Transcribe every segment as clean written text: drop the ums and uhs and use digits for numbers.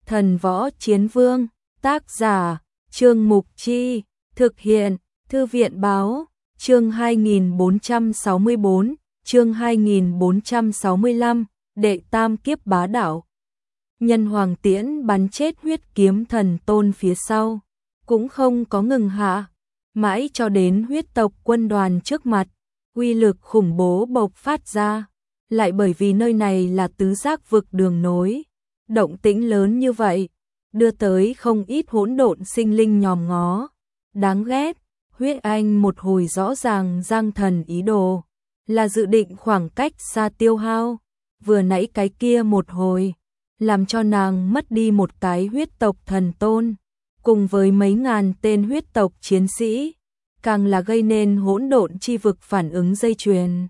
Thần Võ Chiến Vương, tác giả, Trương Mục Chi, thực hiện, Thư viện Báo, chương 2464, chương 2465, đệ tam kiếp bá đạo. Nhân Hoàng Tiễn bắn chết huyết kiếm thần tôn phía sau, cũng không có ngừng hạ, mãi cho đến huyết tộc quân đoàn trước mặt, uy lực khủng bố bộc phát ra, lại bởi vì nơi này là tứ giác vực đường nối, động tĩnh lớn như vậy, đưa tới không ít hỗn độn sinh linh nhòm ngó. Đáng ghét, Huyết Anh một hồi rõ ràng Giang Thần ý đồ, là dự định khoảng cách xa tiêu hao, vừa nãy cái kia một hồi, làm cho nàng mất đi một cái huyết tộc thần tôn, cùng với mấy ngàn tên huyết tộc chiến sĩ, càng là gây nên hỗn độn chi vực phản ứng dây chuyền.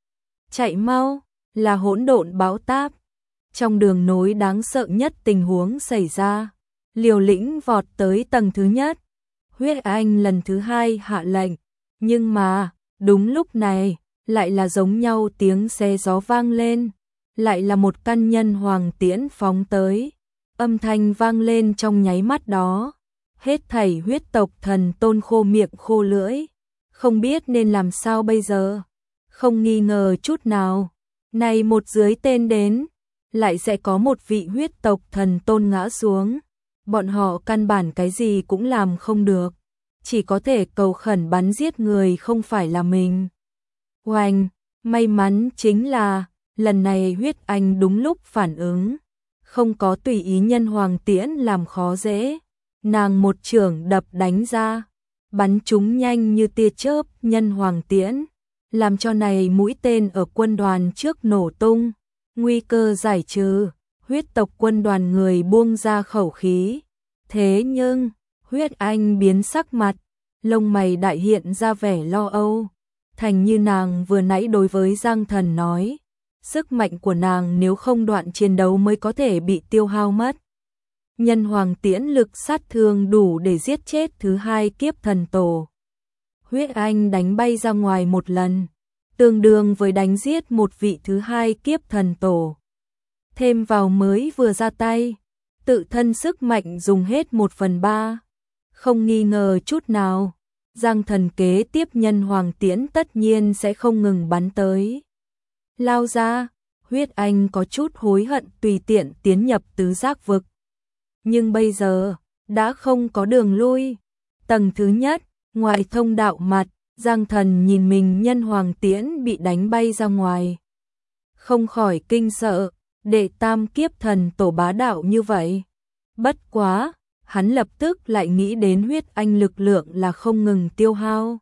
Chạy mau, là hỗn độn bão táp. Trong đường nối đáng sợ nhất tình huống xảy ra, Liều Lĩnh vọt tới tầng thứ nhất. Huyết Anh lần thứ hai hạ lệnh, nhưng mà, đúng lúc này, lại là giống nhau tiếng xe gió vang lên, lại là một căn Nhân Hoàng Tiễn phóng tới, âm thanh vang lên trong nháy mắt đó, hết thảy huyết tộc thần tôn khô miệng khô lưỡi, không biết nên làm sao bây giờ, không nghi ngờ chút nào, này một dưới tên đến, lại sẽ có một vị huyết tộc thần tôn ngã xuống, bọn họ căn bản cái gì cũng làm không được, chỉ có thể cầu khẩn bắn giết người không phải là mình. Oanh, may mắn chính là, lần này Huyết Anh đúng lúc phản ứng, không có tùy ý Nhân Hoàng Tiễn làm khó dễ, nàng một chưởng đập đánh ra, bắn chúng nhanh như tia chớp Nhân Hoàng Tiễn, làm cho này mũi tên ở quân đoàn trước nổ tung, nguy cơ giải trừ, huyết tộc quân đoàn người buông ra khẩu khí. Thế nhưng, Huyết Anh biến sắc mặt, lông mày đại hiện ra vẻ lo âu, thành như nàng vừa nãy đối với Giang Thần nói, sức mạnh của nàng nếu không đoạn chiến đấu mới có thể bị tiêu hao mất. Nhân Hoàng Tiễn lực sát thương đủ để giết chết thứ hai kiếp thần tổ. Huyết Anh đánh bay ra ngoài một lần, tương đương với đánh giết một vị thứ hai kiếp thần tổ. Thêm vào mới vừa ra tay, tự thân sức mạnh dùng hết 1/3. Không nghi ngờ chút nào, Giang Thần kế tiếp Nhân Hoàng Tiễn tất nhiên sẽ không ngừng bắn tới. Lao ra, Huyết Anh có chút hối hận tùy tiện tiến nhập tứ giác vực. Nhưng bây giờ, đã không có đường lui. Tầng thứ nhất, ngoài thông đạo mặt, Giang Thần nhìn mình Nhân Hoàng Tiễn bị đánh bay ra ngoài. Không khỏi kinh sợ, đệ tam kiếp thần tổ bá đạo như vậy. Bất quá, hắn lập tức lại nghĩ đến Huyết Anh lực lượng là không ngừng tiêu hao.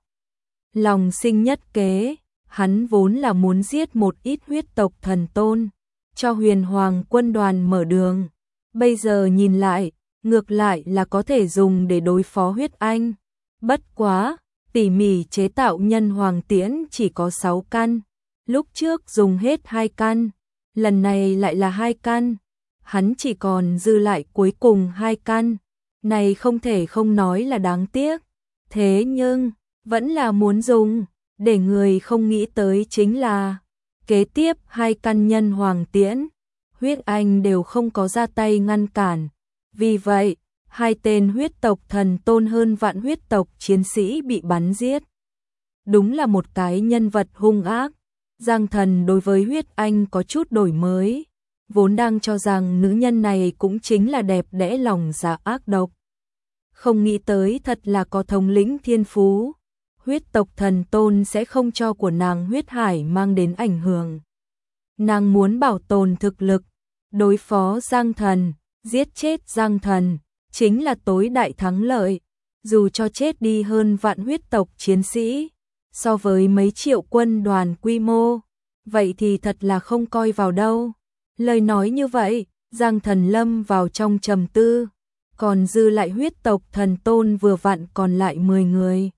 Lòng sinh nhất kế, hắn vốn là muốn giết một ít huyết tộc thần tôn, cho Huyền Hoàng quân đoàn mở đường. Bây giờ nhìn lại, ngược lại là có thể dùng để đối phó Huyết Anh. Bất quá, tỉ mỉ chế tạo Nhân Hoàng Tiễn chỉ có 6 căn, lúc trước dùng hết 2 căn, lần này lại là 2 căn, hắn chỉ còn dư lại cuối cùng 2 căn, này không thể không nói là đáng tiếc, thế nhưng, vẫn là muốn dùng, để người không nghĩ tới chính là, kế tiếp 2 căn Nhân Hoàng Tiễn, Huyết Anh đều không có ra tay ngăn cản, vì vậy, 2 tên huyết tộc thần tôn hơn vạn huyết tộc chiến sĩ bị bắn giết. Đúng là một cái nhân vật hung ác. Giang Thần đối với Huyết Anh có chút đổi mới, vốn đang cho rằng nữ nhân này cũng chính là đẹp đẽ lòng dạ ác độc. Không nghĩ tới thật là có thống lĩnh thiên phú, huyết tộc thần tôn sẽ không cho của nàng huyết hải mang đến ảnh hưởng. Nàng muốn bảo tồn thực lực, đối phó Giang Thần, giết chết Giang Thần, chính là tối đại thắng lợi, dù cho chết đi hơn vạn huyết tộc chiến sĩ. So với mấy triệu quân đoàn quy mô, vậy thì thật là không coi vào đâu. Lời nói như vậy, Giang Thần lâm vào trong trầm tư, còn dư lại huyết tộc thần tôn vừa vặn còn lại 10 người.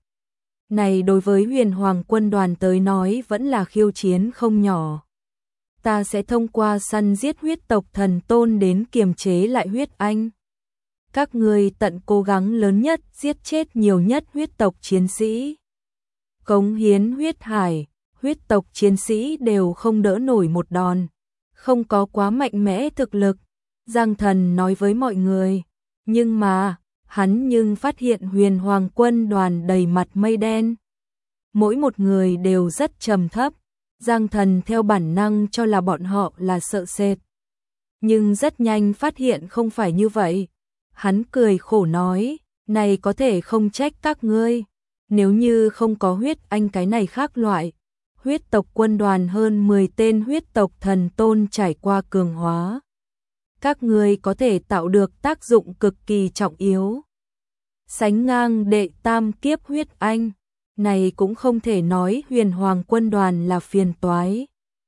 Này đối với Huyền Hoàng quân đoàn tới nói vẫn là khiêu chiến không nhỏ. Ta sẽ thông qua săn giết huyết tộc thần tôn đến kiềm chế lại Huyết Anh. Các người tận cố gắng lớn nhất giết chết nhiều nhất huyết tộc chiến sĩ. Cống hiến huyết hải, huyết tộc chiến sĩ đều không đỡ nổi một đòn, không có quá mạnh mẽ thực lực, Giang Thần nói với mọi người. Nhưng mà, hắn phát hiện Huyền Hoàng quân đoàn đầy mặt mây đen. Mỗi một người đều rất trầm thấp. Giang Thần theo bản năng cho là bọn họ là sợ sệt. Nhưng rất nhanh phát hiện không phải như vậy. Hắn cười khổ nói, này có thể không trách các ngươi. Nếu như không có huyết anh cái này khác loại. Huyết tộc quân đoàn hơn 10 tên huyết tộc thần tôn trải qua cường hóa. Các ngươi có thể tạo được tác dụng cực kỳ trọng yếu. Sánh ngang đệ tam kiếp huyết anh. Này cũng không thể nói Huyền Hoàng quân đoàn là phiền toái.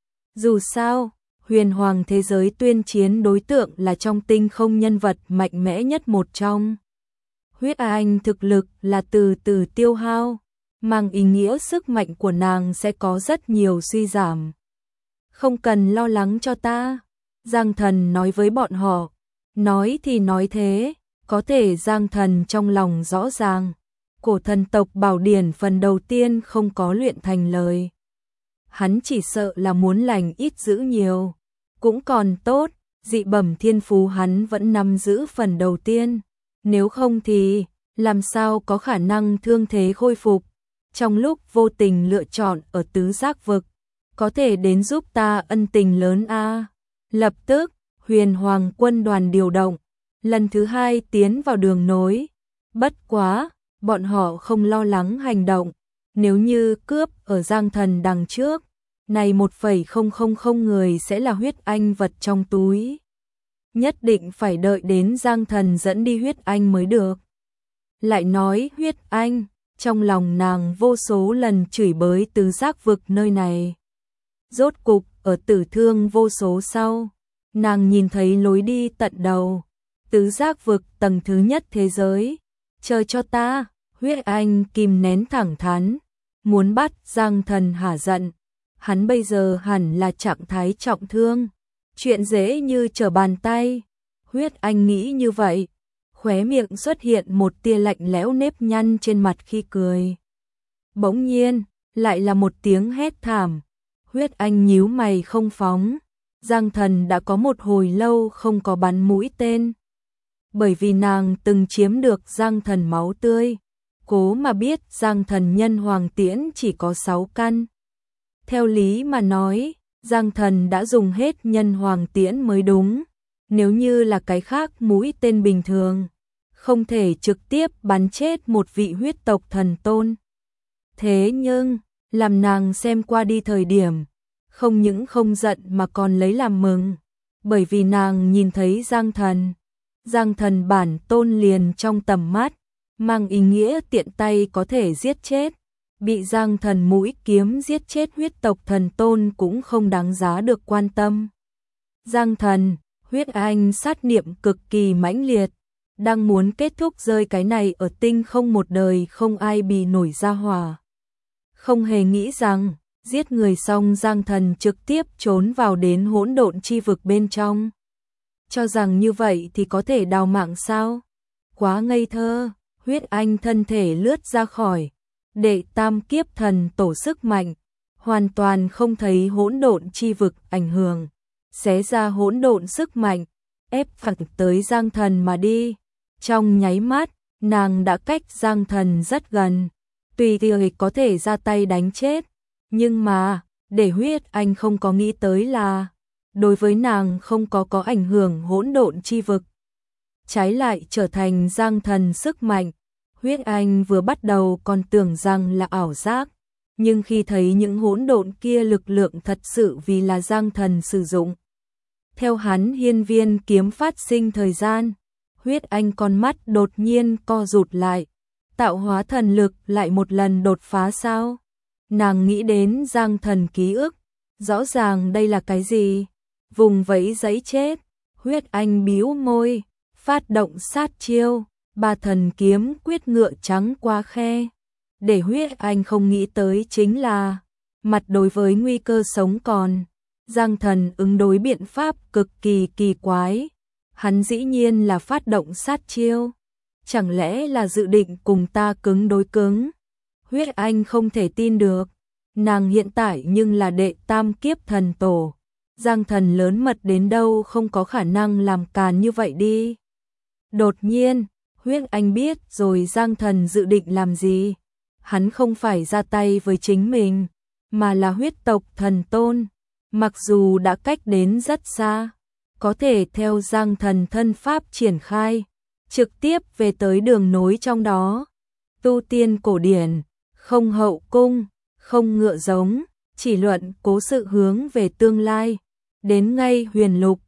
Dù sao, Huyền Hoàng thế giới tuyên chiến đối tượng là trong tinh không nhân vật mạnh mẽ nhất một trong. Huyết anh thực lực là từ từ tiêu hao, mang ý nghĩa sức mạnh của nàng sẽ có rất nhiều suy giảm. Không cần lo lắng cho ta, Giang Thần nói với bọn họ. Nói thì nói thế, có thể Giang Thần trong lòng rõ ràng. Cổ thần tộc bảo điển phần đầu tiên không có luyện thành lời. Hắn chỉ sợ là muốn lành ít giữ nhiều. Cũng còn tốt, dị bẩm thiên phú hắn vẫn nắm giữ phần đầu tiên. Nếu không thì, làm sao có khả năng thương thế khôi phục. Trong lúc vô tình lựa chọn ở tứ giác vực, có thể đến giúp ta ân tình lớn a. Lập tức, Huyền Hoàng quân đoàn điều động, lần thứ 2 tiến vào đường nối. Bất quá, bọn họ không lo lắng hành động. Nếu như cướp ở Giang Thần đằng trước, này 1,000 người sẽ là huyết anh vật trong túi. Nhất định phải đợi đến Giang Thần dẫn đi huyết anh mới được. Lại nói huyết anh, trong lòng nàng vô số lần chửi bới tứ giác vực nơi này. Rốt cục ở tử thương vô số sau, nàng nhìn thấy lối đi tận đầu. Tứ giác vực tầng thứ nhất thế giới. Chờ cho ta, huyết anh kìm nén thẳng thắn, muốn bắt Giang Thần hả giận. Hắn bây giờ hẳn là trạng thái trọng thương, chuyện dễ như trở bàn tay. Huyết anh nghĩ như vậy, khóe miệng xuất hiện một tia lạnh lẽo nếp nhăn trên mặt khi cười. Bỗng nhiên, lại là một tiếng hét thảm. Huyết anh nhíu mày không phóng. Giang Thần đã có một hồi lâu không có bắn mũi tên. Bởi vì nàng từng chiếm được Giang Thần máu tươi, cố mà biết Giang Thần nhân hoàng tiễn chỉ có 6 căn. Theo lý mà nói, Giang Thần đã dùng hết nhân hoàng tiễn mới đúng. Nếu như là cái khác mũi tên bình thường, không thể trực tiếp bắn chết một vị huyết tộc thần tôn. Thế nhưng, làm nàng xem qua đi thời điểm, không những không giận mà còn lấy làm mừng. Bởi vì nàng nhìn thấy Giang Thần bản tôn liền trong tầm mắt, mang ý nghĩa tiện tay có thể giết chết. Bị Giang Thần mũi kiếm giết chết huyết tộc thần tôn cũng không đáng giá được quan tâm. Giang Thần, huyết anh sát niệm cực kỳ mãnh liệt, đang muốn kết thúc rơi cái này ở tinh không một đời không ai bì nổi ra hỏa. Không hề nghĩ rằng, giết người xong Giang Thần trực tiếp trốn vào đến hỗn độn chi vực bên trong. Cho rằng như vậy thì có thể đào mạng sao? Quá ngây thơ, huyết anh thân thể lướt ra khỏi. Đệ tam kiếp thần tổ sức mạnh, hoàn toàn không thấy hỗn độn chi vực ảnh hưởng. Xé ra hỗn độn sức mạnh, ép phẳng tới Giang Thần mà đi. Trong nháy mắt, nàng đã cách Giang Thần rất gần. Tùy tiện có thể ra tay đánh chết. Nhưng mà, để huyết anh không có nghĩ tới là, đối với nàng không có ảnh hưởng hỗn độn chi vực. Trái lại trở thành Giang Thần sức mạnh. Huyết anh vừa bắt đầu còn tưởng rằng là ảo giác, nhưng khi thấy những hỗn độn kia lực lượng thật sự vì là Giang Thần sử dụng. Theo hắn hiên viên kiếm phát sinh thời gian, huyết anh con mắt đột nhiên co rụt lại, tạo hóa thần lực lại một lần đột phá sao? Nàng nghĩ đến Giang Thần ký ức, rõ ràng đây là cái gì? Vùng vẫy giấy chết, huyết anh bĩu môi, phát động sát chiêu. Ba thần kiếm quyết ngựa trắng qua khe. Để huyết anh không nghĩ tới chính là, mặt đối với nguy cơ sống còn, Giang Thần ứng đối biện pháp cực kỳ kỳ quái. Hắn dĩ nhiên là phát động sát chiêu. Chẳng lẽ là dự định cùng ta cứng đối cứng? Huyết anh không thể tin được. Nàng hiện tại nhưng là đệ tam kiếp thần tổ. Giang Thần lớn mật đến đâu không có khả năng làm càn như vậy đi. Đột nhiên, Huyết Anh biết rồi Giang Thần dự định làm gì. Hắn không phải ra tay với chính mình, mà là huyết tộc thần tôn. Mặc dù đã cách đến rất xa, có thể theo Giang Thần thân pháp triển khai, trực tiếp về tới đường nối trong đó. Tu tiên cổ điển, không hậu cung, không ngựa giống, chỉ luận cố sự hướng về tương lai. Đến ngay huyền lục,